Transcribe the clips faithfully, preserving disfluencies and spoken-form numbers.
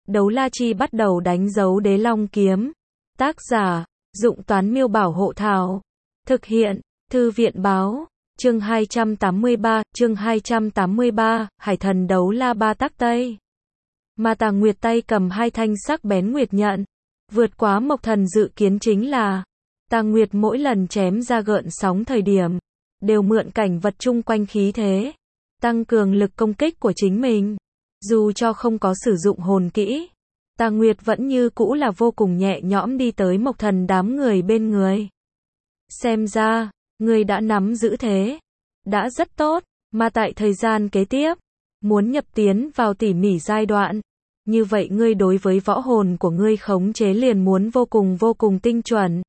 Đấu La Chi bắt đầu đánh dấu Đế Long Kiếm. Tác giả, Dụng Toán Miêu Bảo Hộ Thảo. Thực hiện, Thư viện Báo. Chương hai trăm tám mươi ba, chương hai trăm tám mươi ba, Hải Thần Đấu La Ba Tác Tây. Mà Tà Nguyệt tay cầm hai thanh sắc bén nguyệt nhận. Vượt quá Mộc Thần dự kiến chính là, Tà Nguyệt mỗi lần chém ra gợn sóng thời điểm, đều mượn cảnh vật chung quanh khí thế, tăng cường lực công kích của chính mình. Dù cho không có sử dụng hồn kỹ, Tà Nguyệt vẫn như cũ là vô cùng nhẹ nhõm đi tới Mộc Thần đám người bên người. Xem ra, ngươi đã nắm giữ thế. Đã rất tốt, mà tại thời gian kế tiếp, muốn nhập tiến vào tỉ mỉ giai đoạn. Như vậy ngươi đối với võ hồn của ngươi khống chế liền muốn vô cùng vô cùng tinh chuẩn.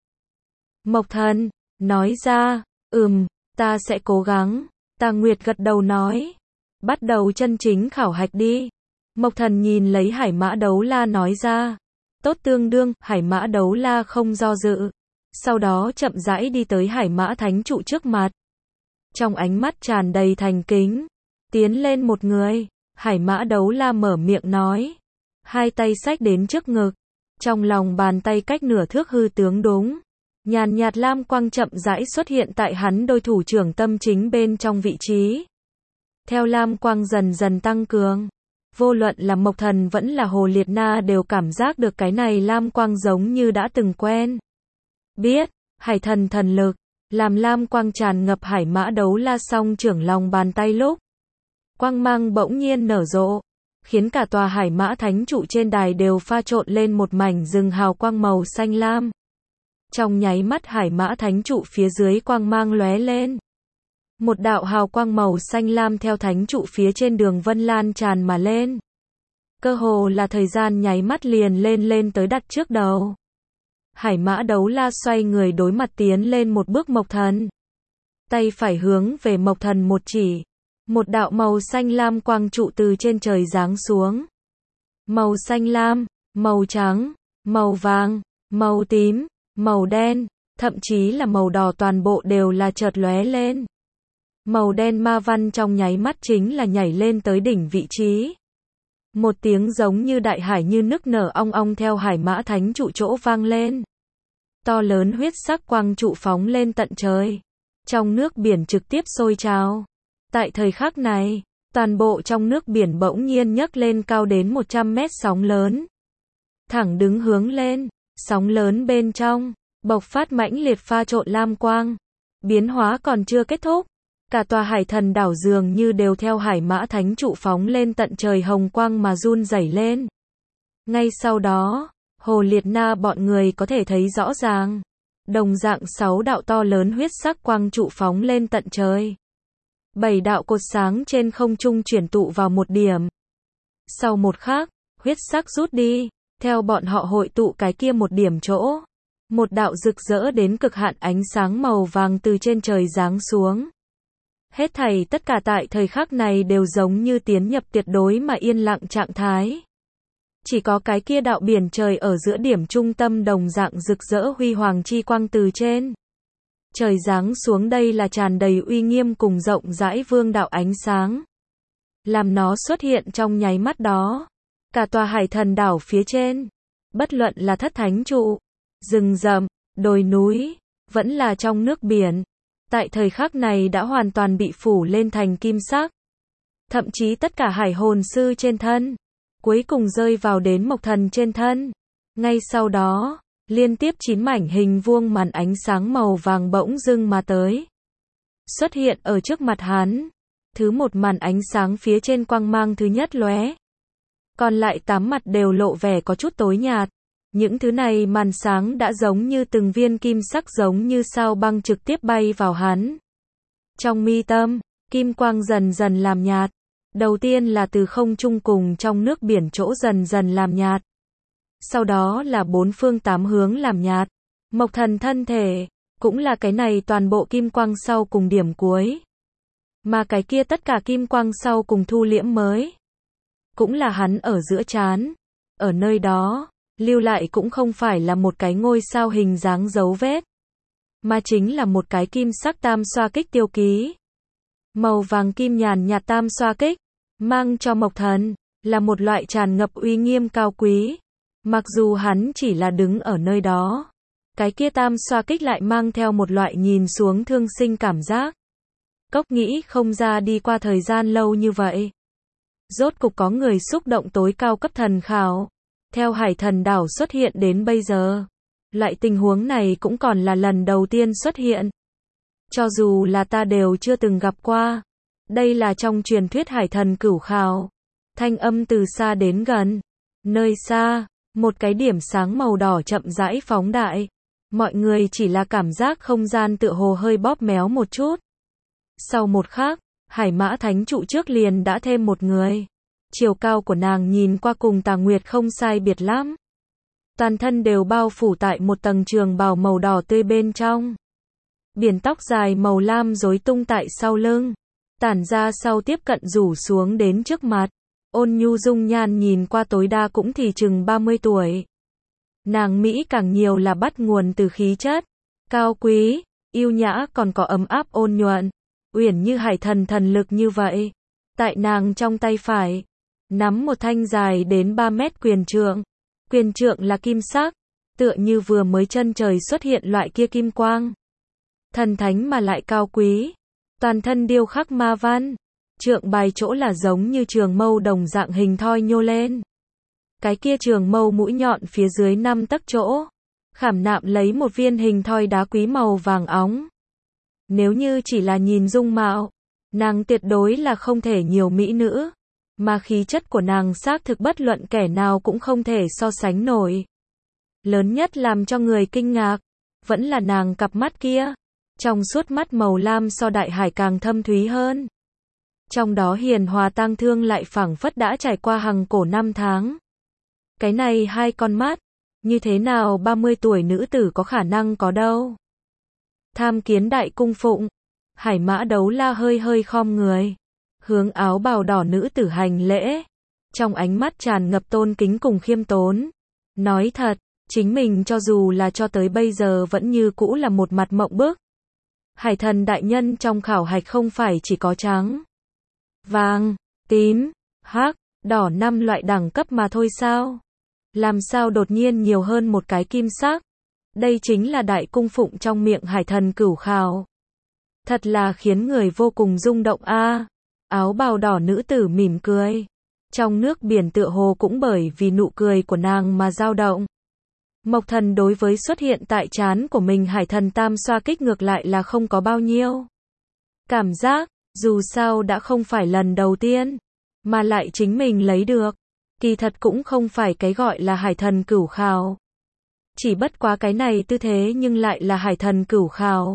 Mộc Thần, nói ra, ừm, ta sẽ cố gắng. Tà Nguyệt gật đầu nói. Bắt đầu chân chính khảo hạch đi. Mộc Thần nhìn lấy Hải Mã Đấu La nói ra. Tốt tương đương, Hải Mã Đấu La không do dự. Sau đó chậm rãi đi tới Hải Mã Thánh Trụ trước mặt. Trong ánh mắt tràn đầy thành kính. Tiến lên một người. Hải Mã Đấu La mở miệng nói. Hai tay xách đến trước ngực. Trong lòng bàn tay cách nửa thước hư tướng đúng. Nhàn nhạt lam quang chậm rãi xuất hiện tại hắn đôi thủ trưởng tâm chính bên trong vị trí. Theo lam quang dần dần tăng cường. Vô luận là Mộc Thần vẫn là Hồ Liệt Na đều cảm giác được cái này lam quang giống như đã từng quen. Biết, Hải Thần thần lực, làm lam quang tràn ngập Hải Mã Đấu La song trưởng lòng bàn tay lúc. Quang mang bỗng nhiên nở rộ, khiến cả tòa Hải Mã Thánh Trụ trên đài đều pha trộn lên một mảnh rừng hào quang màu xanh lam. Trong nháy mắt Hải Mã Thánh Trụ phía dưới quang mang lóe lên. Một đạo hào quang màu xanh lam theo thánh trụ phía trên đường vân lan tràn mà lên. Cơ hồ là thời gian nháy mắt liền lên lên tới đặt trước đầu. Hải Mã Đấu La xoay người đối mặt tiến lên một bước Mộc Thần. Tay phải hướng về Mộc Thần một chỉ. Một đạo màu xanh lam quang trụ từ trên trời giáng xuống. Màu xanh lam, màu trắng, màu vàng, màu tím, màu đen, thậm chí là màu đỏ toàn bộ đều là chợt lóe lên. Màu đen ma văn trong nháy mắt chính là nhảy lên tới đỉnh vị trí. Một tiếng giống như đại hải như nức nở ong ong theo Hải Mã Thánh Trụ chỗ vang lên. To lớn huyết sắc quang trụ phóng lên tận trời. Trong nước biển trực tiếp sôi trào. Tại thời khắc này, toàn bộ trong nước biển bỗng nhiên nhấc lên cao đến một trăm mét sóng lớn. Thẳng đứng hướng lên, sóng lớn bên trong, bộc phát mãnh liệt pha trộn lam quang. Biến hóa còn chưa kết thúc. Cả tòa Hải Thần đảo dường như đều theo Hải Mã Thánh Trụ phóng lên tận trời hồng quang mà run rẩy lên. Ngay sau đó, Hồ Liệt Na bọn người có thể thấy rõ ràng. Đồng dạng sáu đạo to lớn huyết sắc quang trụ phóng lên tận trời. Bảy đạo cột sáng trên không trung chuyển tụ vào một điểm. Sau một khắc, huyết sắc rút đi, theo bọn họ hội tụ cái kia một điểm chỗ. Một đạo rực rỡ đến cực hạn ánh sáng màu vàng từ trên trời giáng xuống. Hết thảy tất cả tại thời khắc này đều giống như tiến nhập tuyệt đối mà yên lặng trạng thái. Chỉ có cái kia đạo biển trời ở giữa điểm trung tâm đồng dạng rực rỡ huy hoàng chi quang từ trên trời giáng xuống, đây là tràn đầy uy nghiêm cùng rộng rãi vương đạo ánh sáng. Làm nó xuất hiện trong nháy mắt đó, cả tòa Hải Thần đảo phía trên, bất luận là thất thánh trụ, rừng rậm, đồi núi, vẫn là trong nước biển, tại thời khắc này đã hoàn toàn bị phủ lên thành kim sắc. Thậm chí tất cả hải hồn sư trên thân, cuối cùng rơi vào đến Mộc Thần trên thân. Ngay sau đó, liên tiếp chín mảnh hình vuông màn ánh sáng màu vàng bỗng dưng mà tới. Xuất hiện ở trước mặt hắn. Thứ một màn ánh sáng phía trên quang mang thứ nhất lóe. Còn lại tám mặt đều lộ vẻ có chút tối nhạt. Những thứ này màn sáng đã giống như từng viên kim sắc giống như sao băng trực tiếp bay vào hắn. Trong mi tâm, kim quang dần dần làm nhạt. Đầu tiên là từ không trung cùng trong nước biển chỗ dần dần làm nhạt. Sau đó là bốn phương tám hướng làm nhạt. Mộc Thần thân thể, cũng là cái này toàn bộ kim quang sau cùng điểm cuối. Mà cái kia tất cả kim quang sau cùng thu liễm mới. Cũng là hắn ở giữa trán. Ở nơi đó, lưu lại cũng không phải là một cái ngôi sao hình dáng dấu vết. Mà chính là một cái kim sắc tam xoa kích tiêu ký. Màu vàng kim nhàn nhạt tam xoa kích, mang cho Mộc Thần là một loại tràn ngập uy nghiêm cao quý. Mặc dù hắn chỉ là đứng ở nơi đó, cái kia tam xoa kích lại mang theo một loại nhìn xuống thương sinh cảm giác. Cốc nghĩ không ra đi qua thời gian lâu như vậy. Rốt cục có người xúc động tối cao cấp thần khảo. Theo hải thần đảo xuất hiện đến bây giờ, loại tình huống này cũng còn là lần đầu tiên xuất hiện. Cho dù là ta đều chưa từng gặp qua. Đây là trong truyền thuyết hải thần cửu khảo. Thanh âm từ xa đến gần. Nơi xa, một cái điểm sáng màu đỏ chậm rãi phóng đại. Mọi người chỉ là cảm giác không gian tựa hồ hơi bóp méo một chút. Sau một khắc, Hải Mã Thánh trụ trước liền đã thêm một người. Chiều cao của nàng nhìn qua cùng Tà Nguyệt không sai biệt lắm. Toàn thân đều bao phủ tại một tầng trường bào màu đỏ tươi bên trong. Biển tóc dài màu lam rối tung tại sau lưng, tản ra sau tiếp cận rủ xuống đến trước mặt. Ôn nhu dung nhan nhìn qua tối đa cũng thì chừng ba mươi tuổi. Nàng Mỹ càng nhiều là bắt nguồn từ khí chất, cao quý, yêu nhã còn có ấm áp ôn nhuận, uyển như hải thần thần lực như vậy. Tại nàng trong tay phải, nắm một thanh dài đến ba mét quyền trượng. Quyền trượng là kim sắc, tựa như vừa mới chân trời xuất hiện loại kia kim quang. Thần thánh mà lại cao quý, toàn thân điêu khắc ma văn. Trượng bài chỗ là giống như trường mâu đồng dạng hình thoi nhô lên. Cái kia trường mâu mũi nhọn phía dưới năm tấc chỗ, khảm nạm lấy một viên hình thoi đá quý màu vàng óng. Nếu như chỉ là nhìn dung mạo, nàng tuyệt đối là không thể nhiều mỹ nữ, mà khí chất của nàng xác thực bất luận kẻ nào cũng không thể so sánh nổi. Lớn nhất làm cho người kinh ngạc, vẫn là nàng cặp mắt kia, trong suốt mắt màu lam so đại hải càng thâm thúy hơn. Trong đó hiền hòa tang thương lại phảng phất đã trải qua hằng cổ năm tháng. Cái này hai con mắt, như thế nào ba mươi tuổi nữ tử có khả năng có đâu. Tham kiến đại cung phụng, Hải Mã Đấu La hơi hơi khom người, hướng áo bào đỏ nữ tử hành lễ, trong ánh mắt tràn ngập tôn kính cùng khiêm tốn. Nói thật, chính mình cho dù là cho tới bây giờ vẫn như cũ là một mặt mộng bức. Hải thần đại nhân trong khảo hạch không phải chỉ có trắng, vàng, tím, hắc, đỏ năm loại đẳng cấp mà thôi sao? Làm sao đột nhiên nhiều hơn một cái kim sắc? Đây chính là đại cung phụng trong miệng hải thần cửu khảo. Thật là khiến người vô cùng rung động a. À, áo bào đỏ nữ tử mỉm cười. Trong nước biển tựa hồ cũng bởi vì nụ cười của nàng mà dao động. Mộc Thần đối với xuất hiện tại trán của mình hải thần tam xoa kích ngược lại là không có bao nhiêu cảm giác, dù sao đã không phải lần đầu tiên, mà lại chính mình lấy được. Kỳ thật cũng không phải cái gọi là hải thần cửu khảo. Chỉ bất quá cái này tư thế nhưng lại là hải thần cửu khảo.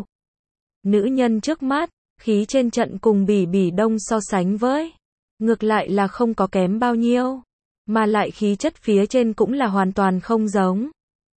Nữ nhân trước mắt, khí trên trận cùng Bỉ Bỉ Đông so sánh với, ngược lại là không có kém bao nhiêu, mà lại khí chất phía trên cũng là hoàn toàn không giống.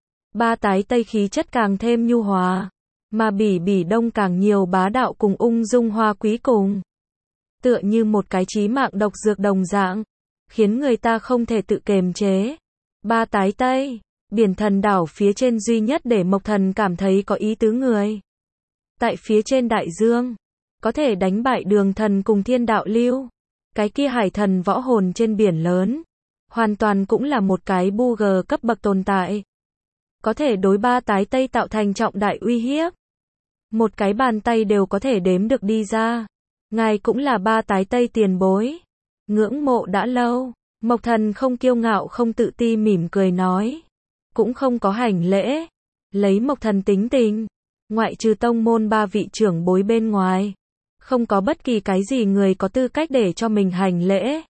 Ba tái tây khí chất càng thêm nhu hòa, mà Bỉ Bỉ Đông càng nhiều bá đạo cùng ung dung hoa quý cùng. Tựa như một cái chí mạng độc dược đồng dạng, khiến người ta không thể tự kiềm chế. Ba tái tây, biển thần đảo phía trên duy nhất để Mộc Thần cảm thấy có ý tứ người. Tại phía trên đại dương, có thể đánh bại Đường Thần cùng Thiên Đạo Lưu. Cái kia hải thần võ hồn trên biển lớn, hoàn toàn cũng là một cái bu gờ cấp bậc tồn tại. Có thể đối ba tái tây tạo thành trọng đại uy hiếp. Một cái bàn tay đều có thể đếm được đi ra. Ngài cũng là ba tái tây tiền bối. Ngưỡng mộ đã lâu. Mộc Thần không kiêu ngạo không tự ti mỉm cười nói. Cũng không có hành lễ. Lấy Mộc Thần tính tình, ngoại trừ tông môn ba vị trưởng bối bên ngoài, không có bất kỳ cái gì người có tư cách để cho mình hành lễ.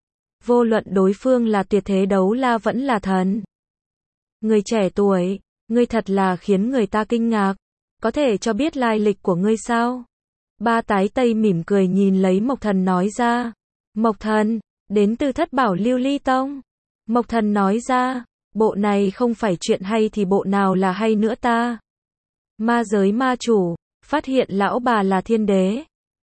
Vô luận đối phương là tuyệt thế đấu la vẫn là thần. Người trẻ tuổi, ngươi thật là khiến người ta kinh ngạc. Có thể cho biết lai lịch của ngươi sao? Ba tái tây mỉm cười nhìn lấy Mộc Thần nói ra. Mộc Thần, đến từ Thất Bảo Lưu Ly Tông. Mộc Thần nói ra, bộ này không phải chuyện hay thì bộ nào là hay nữa ta? Ma giới ma chủ, phát hiện lão bà là thiên đế.